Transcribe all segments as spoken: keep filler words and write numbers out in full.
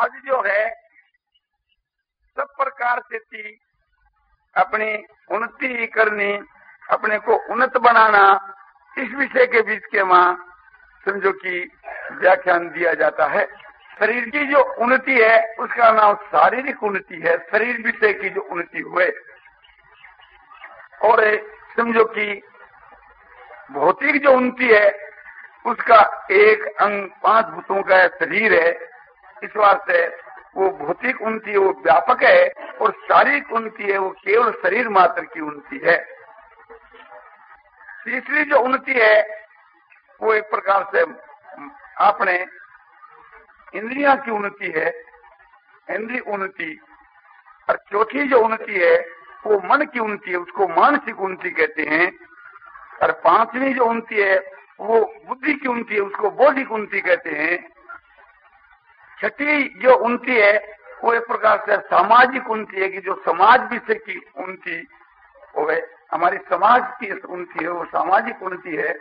आज जो है सब प्रकार से थी अपनी उन्नति करनी, अपने को उन्नत बनाना, इस विषय के बीच के मां समझो कि व्याख्यान दिया जाता है। शरीर की जो उन्नति है उसका नाम शारीरिक उन्नति है, शरीर विषय की जो उन्नति हुए। और समझो कि भौतिक जो उन्नति है उसका एक अंग पांच भूतों का शरीर है, इस वास्ते वो भौतिक उन्नति वो व्यापक है, और शारीरिक उन्नति है वो केवल शरीर मात्र की उन्नति है। तीसरी जो उन्नति है वो एक प्रकार से आपने इंद्रिया की उन्नति है, इंद्रिय उन्नति। और चौथी जो उन्नति है वो मन की उन्नति है, उसको मानसिक उन्नति कहते हैं। और पांचवी जो उन्नति है वो बुद्धि की उन्नति है, उसको बौद्धिक उन्नति कहते हैं। छठी जो उन्नति है वो एक प्रकार से सामाजिक उन्नति है कि जो समाज विषय की उन्नति हो गए, हमारी समाज की उन्नति है, वो सामाजिक उन्नति है।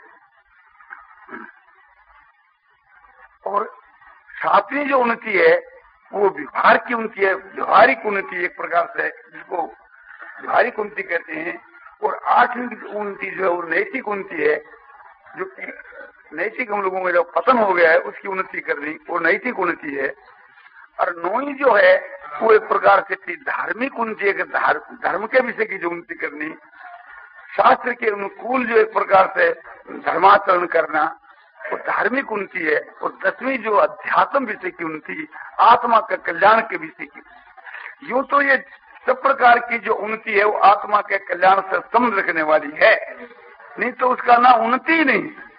और सातवीं जो उन्नति है वो व्यवहार की उन्नति है, व्यवहारिक उन्नति एक प्रकार से जिसको व्यवहारिक उन्नति कहते हैं। और आठवीं उन्नति जो है वो नैतिक उन्नति है, जो कि नैतिक हम लोगों में जो पतन हो गया है उसकी उन्नति करनी, वो नैतिक उन्नति है। और नौवीं जो है वो एक प्रकार से थी धार्मिक उन्नति है, धर्म के विषय की जो उन्नति करनी, शास्त्र के अनुकूल जो एक प्रकार से धर्माचरण करना, वो धार्मिक उन्नति है। और दसवीं जो अध्यात्म विषय की उन्नति, आत्मा के कल्याण के विषय की। यूं तो ये सब प्रकार की जो उन्नति है वो आत्मा के कल्याण से संबंध रखने वाली है, नहीं तो उसका नाम उन्नति ही नहीं।